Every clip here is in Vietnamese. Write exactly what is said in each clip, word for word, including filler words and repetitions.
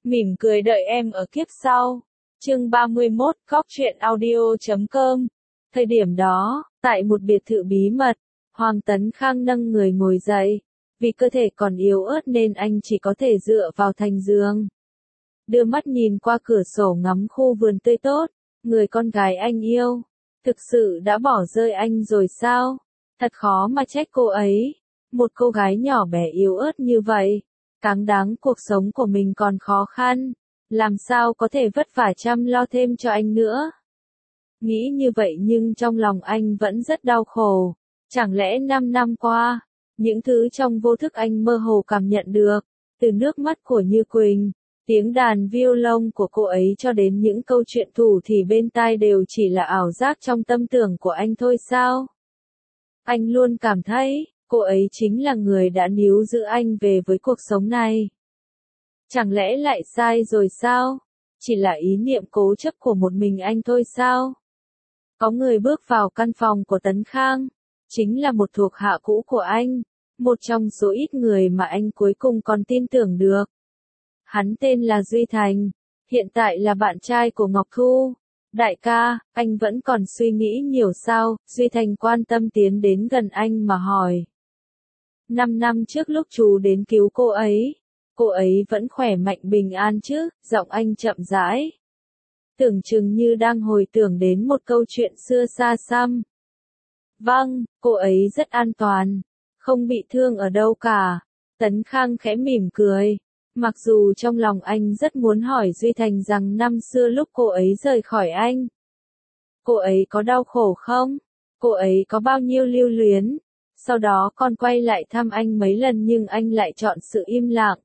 Mỉm cười đợi em ở kiếp sau. Chương ba mươi mốt, Cóc truyện audio chấm com. Thời điểm đó, tại một biệt thự bí mật, Hoàng Tấn Khang nâng người ngồi dậy. Vì cơ thể còn yếu ớt nên anh chỉ có thể dựa vào thành giường. Đưa mắt nhìn qua cửa sổ ngắm khu vườn tươi tốt, người con gái anh yêu. Thực sự đã bỏ rơi anh rồi sao? Thật khó mà trách cô ấy. Một cô gái nhỏ bé yếu ớt như vậy. Càng đáng cuộc sống của mình còn khó khăn. Làm sao có thể vất vả chăm lo thêm cho anh nữa? Nghĩ như vậy nhưng trong lòng anh vẫn rất đau khổ. Chẳng lẽ năm năm qua, những thứ trong vô thức anh mơ hồ cảm nhận được, từ nước mắt của Như Quỳnh, tiếng đàn violon của cô ấy cho đến những câu chuyện thủ thỉ bên tai đều chỉ là ảo giác trong tâm tưởng của anh thôi sao? Anh luôn cảm thấy, cô ấy chính là người đã níu giữ anh về với cuộc sống này. Chẳng lẽ lại sai rồi sao? Chỉ là ý niệm cố chấp của một mình anh thôi sao? Có người bước vào căn phòng của Tấn Khang, chính là một thuộc hạ cũ của anh, một trong số ít người mà anh cuối cùng còn tin tưởng được. Hắn tên là Duy Thành, hiện tại là bạn trai của Ngọc Thu. Đại ca, anh vẫn còn suy nghĩ nhiều sao? Duy Thành quan tâm tiến đến gần anh mà hỏi. Năm năm trước lúc chú đến cứu cô ấy, cô ấy vẫn khỏe mạnh bình an chứ? Giọng anh chậm rãi. Tưởng chừng như đang hồi tưởng đến một câu chuyện xưa xa xăm. Vâng, cô ấy rất an toàn, không bị thương ở đâu cả. Tấn Khang khẽ mỉm cười. Mặc dù trong lòng anh rất muốn hỏi Duy Thành rằng năm xưa lúc cô ấy rời khỏi anh, cô ấy có đau khổ không? Cô ấy có bao nhiêu lưu luyến? Sau đó còn quay lại thăm anh mấy lần nhưng anh lại chọn sự im lặng.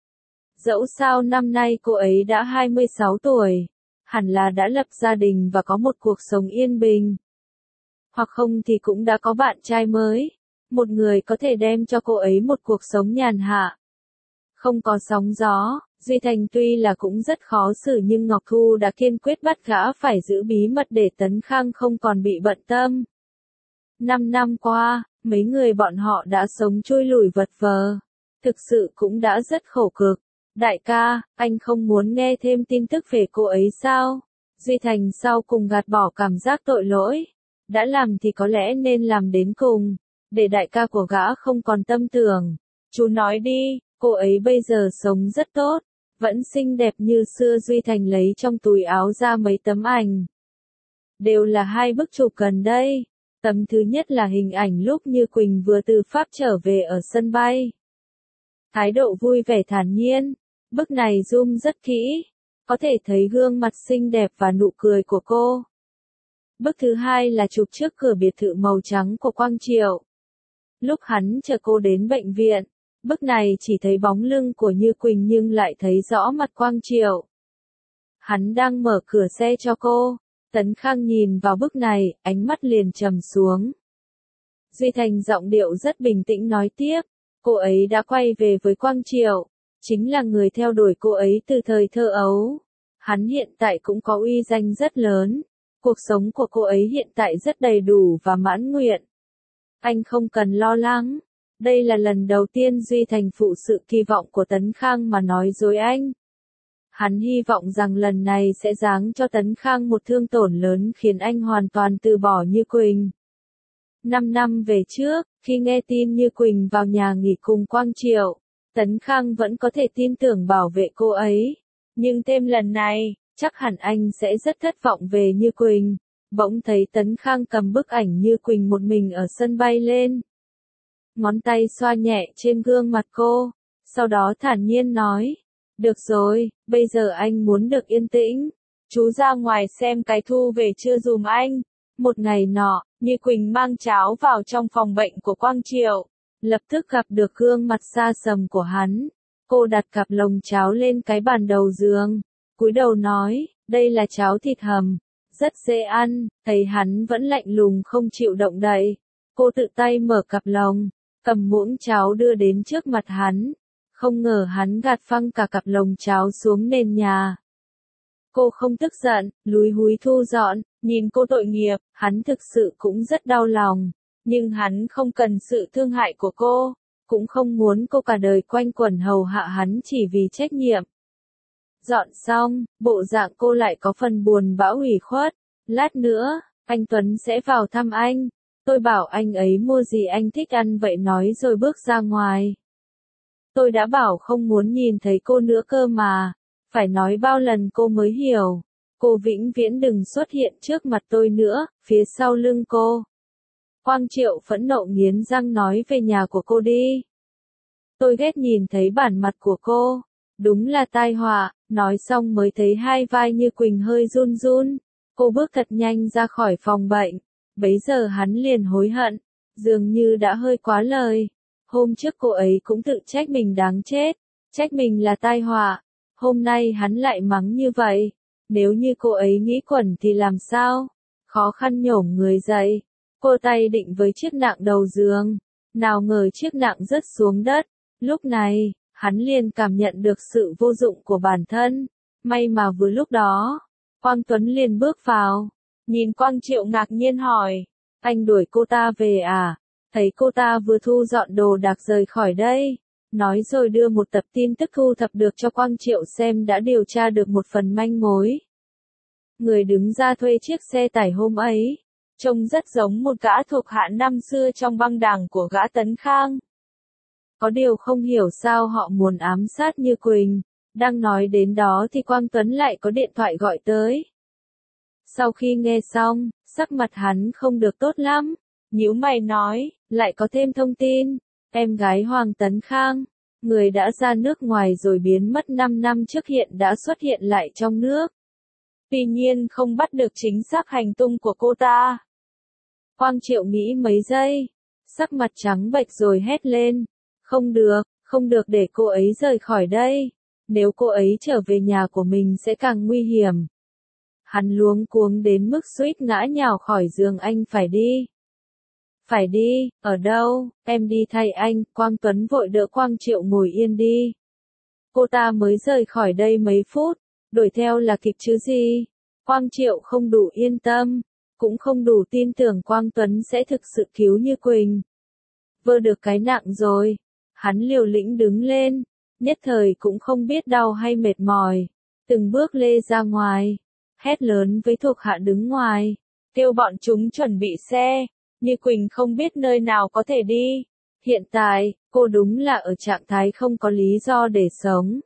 Dẫu sao năm nay cô ấy đã hai mươi sáu tuổi, hẳn là đã lập gia đình và có một cuộc sống yên bình. Hoặc không thì cũng đã có bạn trai mới, một người có thể đem cho cô ấy một cuộc sống nhàn hạ. Không có sóng gió, Duy Thành tuy là cũng rất khó xử nhưng Ngọc Thu đã kiên quyết bắt gã phải giữ bí mật để Tấn Khang không còn bị bận tâm. Năm năm qua, mấy người bọn họ đã sống trôi lủi vật vờ. Thực sự cũng đã rất khổ cực. Đại ca, anh không muốn nghe thêm tin tức về cô ấy sao? Duy Thành sau cùng gạt bỏ cảm giác tội lỗi. Đã làm thì có lẽ nên làm đến cùng, để đại ca của gã không còn tâm tưởng. Chú nói đi, cô ấy bây giờ sống rất tốt, vẫn xinh đẹp như xưa. Duy Thành lấy trong túi áo ra mấy tấm ảnh. Đều là hai bức chụp gần đây. Tấm thứ nhất là hình ảnh lúc Như Quỳnh vừa từ Pháp trở về ở sân bay. Thái độ vui vẻ thản nhiên. Bức này zoom rất kỹ, có thể thấy gương mặt xinh đẹp và nụ cười của cô. Bức thứ hai là chụp trước cửa biệt thự màu trắng của Quang Triệu. Lúc hắn chờ cô đến bệnh viện, bức này chỉ thấy bóng lưng của Như Quỳnh nhưng lại thấy rõ mặt Quang Triệu. Hắn đang mở cửa xe cho cô. Tấn Khang nhìn vào bức này, ánh mắt liền trầm xuống. Duy Thành giọng điệu rất bình tĩnh nói tiếp, cô ấy đã quay về với Quang Triệu, chính là người theo đuổi cô ấy từ thời thơ ấu. Hắn hiện tại cũng có uy danh rất lớn. Cuộc sống của cô ấy hiện tại rất đầy đủ và mãn nguyện. Anh không cần lo lắng. Đây là lần đầu tiên Duy Thành phụ sự kỳ vọng của Tấn Khang mà nói dối anh. Hắn hy vọng rằng lần này sẽ giáng cho Tấn Khang một thương tổn lớn khiến anh hoàn toàn từ bỏ Như Quỳnh. Năm năm về trước, khi nghe tin Như Quỳnh vào nhà nghỉ cùng Quang Triệu, Tấn Khang vẫn có thể tin tưởng bảo vệ cô ấy. Nhưng thêm lần này, chắc hẳn anh sẽ rất thất vọng về Như Quỳnh. Bỗng thấy Tấn Khang cầm bức ảnh Như Quỳnh một mình ở sân bay lên. Ngón tay xoa nhẹ trên gương mặt cô, sau đó thản nhiên nói. Được rồi, bây giờ anh muốn được yên tĩnh. Chú ra ngoài xem cái Thu về chưa dùm anh. Một ngày nọ, Như Quỳnh mang cháo vào trong phòng bệnh của Quang Triệu. Lập tức gặp được gương mặt xa sầm của hắn. Cô đặt cặp lồng cháo lên cái bàn đầu giường. Cúi đầu nói, đây là cháo thịt hầm. Rất dễ ăn. Thấy hắn vẫn lạnh lùng không chịu động đậy. Cô tự tay mở cặp lồng, cầm muỗng cháo đưa đến trước mặt hắn. Không ngờ hắn gạt phăng cả cặp lồng cháo xuống nền nhà. Cô không tức giận, lúi húi thu dọn, nhìn cô tội nghiệp, hắn thực sự cũng rất đau lòng. Nhưng hắn không cần sự thương hại của cô, cũng không muốn cô cả đời quanh quẩn hầu hạ hắn chỉ vì trách nhiệm. Dọn xong, bộ dạng cô lại có phần buồn bã ủy khuất. Lát nữa, anh Tuấn sẽ vào thăm anh. Tôi bảo anh ấy mua gì anh thích ăn vậy nói rồi bước ra ngoài. Tôi đã bảo không muốn nhìn thấy cô nữa cơ mà. Phải nói bao lần cô mới hiểu. Cô vĩnh viễn đừng xuất hiện trước mặt tôi nữa, phía sau lưng cô. Quang Triệu phẫn nộ nghiến răng nói về nhà của cô đi. Tôi ghét nhìn thấy bản mặt của cô. Đúng là tai họa, nói xong mới thấy hai vai Như Quỳnh hơi run run. Cô bước thật nhanh ra khỏi phòng bệnh. Bấy giờ hắn liền hối hận, dường như đã hơi quá lời. Hôm trước cô ấy cũng tự trách mình đáng chết, trách mình là tai họa. Hôm nay hắn lại mắng như vậy. Nếu như cô ấy nghĩ quẩn thì làm sao? Khó khăn nhổm người dậy. Cô tay định với chiếc nạng đầu giường. Nào ngờ chiếc nạng rớt xuống đất. Lúc này, hắn liền cảm nhận được sự vô dụng của bản thân. May mà vừa lúc đó, Quang Tuấn liền bước vào. Nhìn Quang Triệu ngạc nhiên hỏi. Anh đuổi cô ta về à? Thấy cô ta vừa thu dọn đồ đạc rời khỏi đây. Nói rồi đưa một tập tin tức thu thập được cho Quang Triệu xem đã điều tra được một phần manh mối. Người đứng ra thuê chiếc xe tải hôm ấy, trông rất giống một gã thuộc hạ năm xưa trong băng đảng của gã Tấn Khang. Có điều không hiểu sao họ muốn ám sát Như Quỳnh. Đang nói đến đó thì Quang Tuấn lại có điện thoại gọi tới. Sau khi nghe xong, sắc mặt hắn không được tốt lắm. Nhíu mày nói, lại có thêm thông tin. Em gái Hoàng Tấn Khang, người đã ra nước ngoài rồi biến mất năm năm trước hiện đã xuất hiện lại trong nước. Tuy nhiên không bắt được chính xác hành tung của cô ta. Quang Triệu nghĩ mấy giây, sắc mặt trắng bệch rồi hét lên. Không được, không được để cô ấy rời khỏi đây. Nếu cô ấy trở về nhà của mình sẽ càng nguy hiểm. Hắn luống cuống đến mức suýt ngã nhào khỏi giường. Anh phải đi. Phải đi, ở đâu, em đi thay anh. Quang Tuấn vội đỡ Quang Triệu ngồi yên đi. Cô ta mới rời khỏi đây mấy phút, đuổi theo là kịp chứ gì. Quang Triệu không đủ yên tâm, cũng không đủ tin tưởng Quang Tuấn sẽ thực sự cứu Như Quỳnh. Vơ được cái nặng rồi, hắn liều lĩnh đứng lên, nhất thời cũng không biết đau hay mệt mỏi, từng bước lê ra ngoài, hét lớn với thuộc hạ đứng ngoài, kêu bọn chúng chuẩn bị xe. Như Quỳnh không biết nơi nào có thể đi. Hiện tại, cô đúng là ở trạng thái không có lý do để sống.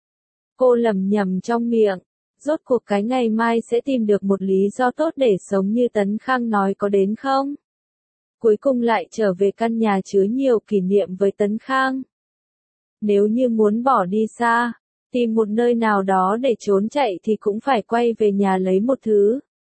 Cô lẩm nhẩm trong miệng, rốt cuộc cái ngày mai sẽ tìm được một lý do tốt để sống như Tấn Khang nói có đến không? Cuối cùng lại trở về căn nhà chứa nhiều kỷ niệm với Tấn Khang. Nếu như muốn bỏ đi xa, tìm một nơi nào đó để trốn chạy thì cũng phải quay về nhà lấy một thứ.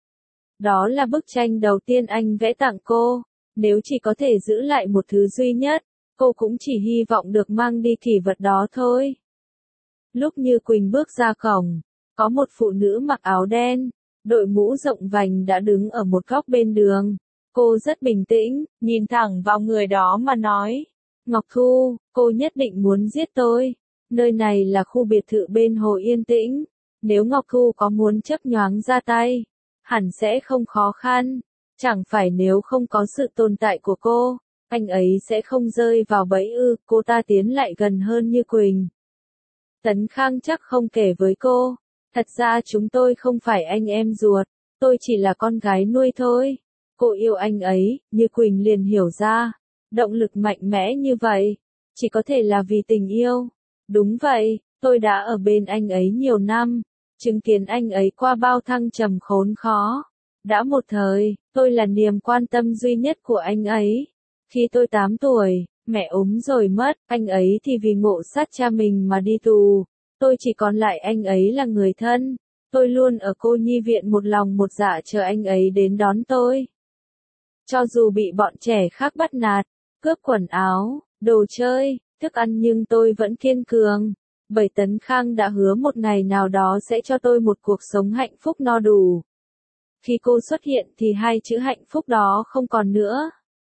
Đó là bức tranh đầu tiên anh vẽ tặng cô. Nếu chỉ có thể giữ lại một thứ duy nhất, cô cũng chỉ hy vọng được mang đi kỷ vật đó thôi. Lúc Như Quỳnh bước ra cổng, có một phụ nữ mặc áo đen, đội mũ rộng vành đã đứng ở một góc bên đường. Cô rất bình tĩnh, nhìn thẳng vào người đó mà nói. Ngọc Thu, cô nhất định muốn giết tôi. Nơi này là khu biệt thự bên Hồ Yên Tĩnh. Nếu Ngọc Thu có muốn chấp nhoáng ra tay, hẳn sẽ không khó khăn. Chẳng phải nếu không có sự tồn tại của cô, anh ấy sẽ không rơi vào bẫy ư. Cô ta tiến lại gần hơn Như Quỳnh. Tấn Khang chắc không kể với cô. Thật ra chúng tôi không phải anh em ruột, tôi chỉ là con gái nuôi thôi. Cô yêu anh ấy. Như Quỳnh liền hiểu ra. Động lực mạnh mẽ như vậy, chỉ có thể là vì tình yêu. Đúng vậy, tôi đã ở bên anh ấy nhiều năm, chứng kiến anh ấy qua bao thăng trầm khốn khó. Đã một thời, tôi là niềm quan tâm duy nhất của anh ấy. Khi tôi tám tuổi, mẹ ốm rồi mất, anh ấy thì vì ngộ sát cha mình mà đi tù. Tôi chỉ còn lại anh ấy là người thân. Tôi luôn ở cô nhi viện một lòng một dạ chờ anh ấy đến đón tôi. Cho dù bị bọn trẻ khác bắt nạt, cướp quần áo, đồ chơi, thức ăn nhưng tôi vẫn kiên cường. Bởi Tấn Khang đã hứa một ngày nào đó sẽ cho tôi một cuộc sống hạnh phúc no đủ. Khi cô xuất hiện thì hai chữ hạnh phúc đó không còn nữa.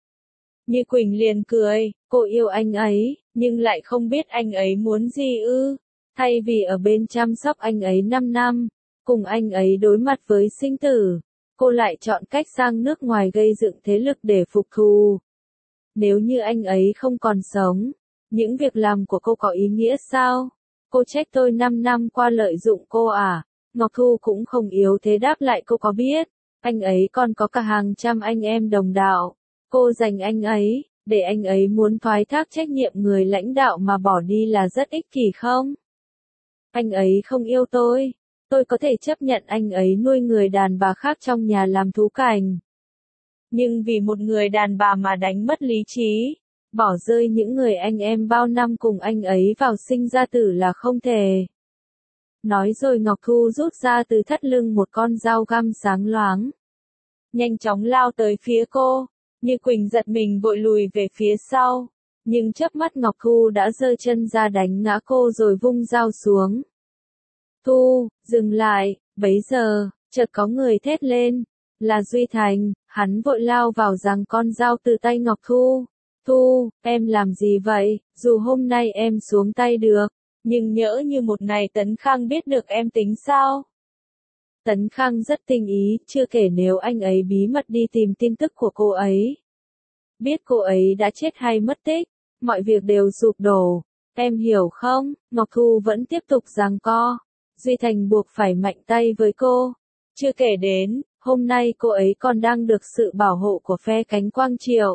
Như Quỳnh liền cười, cô yêu anh ấy, nhưng lại không biết anh ấy muốn gì ư. Thay vì ở bên chăm sóc anh ấy năm năm, cùng anh ấy đối mặt với sinh tử, cô lại chọn cách sang nước ngoài gây dựng thế lực để phục thù. Nếu như anh ấy không còn sống, những việc làm của cô có ý nghĩa sao? Cô trách tôi năm năm qua lợi dụng cô à? Ngọc Thu cũng không yếu thế đáp lại, cô có biết, anh ấy còn có cả hàng trăm anh em đồng đạo. Cô giành anh ấy, để anh ấy muốn thoái thác trách nhiệm người lãnh đạo mà bỏ đi là rất ích kỷ không? Anh ấy không yêu tôi. Tôi có thể chấp nhận anh ấy nuôi người đàn bà khác trong nhà làm thú cành. Nhưng vì một người đàn bà mà đánh mất lý trí, bỏ rơi những người anh em bao năm cùng anh ấy vào sinh ra tử là không thể. Nói rồi Ngọc Thu rút ra từ thắt lưng một con dao găm sáng loáng. Nhanh chóng lao tới phía cô, Như Quỳnh giật mình vội lùi về phía sau. Nhưng chớp mắt Ngọc Thu đã giơ chân ra đánh ngã cô rồi vung dao xuống. Thu, dừng lại, bấy giờ, chợt có người thét lên. Là Duy Thành, hắn vội lao vào giằng con dao từ tay Ngọc Thu. Thu, em làm gì vậy? Dù hôm nay em xuống tay được, nhưng nhỡ như một ngày Tấn Khang biết được em tính sao? Tấn Khang rất tinh ý, chưa kể nếu anh ấy bí mật đi tìm tin tức của cô ấy. Biết cô ấy đã chết hay mất tích, mọi việc đều sụp đổ. Em hiểu không? Ngọc Thu vẫn tiếp tục giằng co. Duy Thành buộc phải mạnh tay với cô. Chưa kể đến, hôm nay cô ấy còn đang được sự bảo hộ của phe cánh Quang Triệu.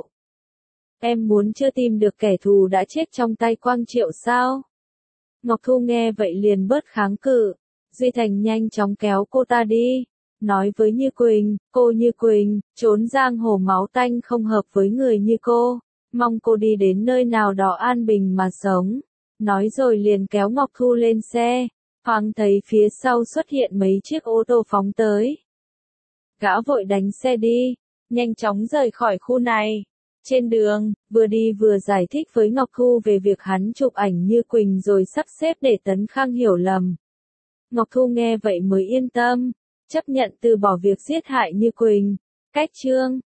Em muốn chưa tìm được kẻ thù đã chết trong tay Quang Triệu sao? Ngọc Thu nghe vậy liền bớt kháng cự. Duy Thành nhanh chóng kéo cô ta đi. Nói với Như Quỳnh, cô Như Quỳnh, trốn giang hồ máu tanh không hợp với người như cô. Mong cô đi đến nơi nào đó an bình mà sống. Nói rồi liền kéo Ngọc Thu lên xe. Thoáng thấy phía sau xuất hiện mấy chiếc ô tô phóng tới. Gã vội đánh xe đi, nhanh chóng rời khỏi khu này. Trên đường, vừa đi vừa giải thích với Ngọc Thu về việc hắn chụp ảnh Như Quỳnh rồi sắp xếp để Tấn Khang hiểu lầm. Ngọc Thu nghe vậy mới yên tâm, chấp nhận từ bỏ việc giết hại Như Quỳnh. Cách chương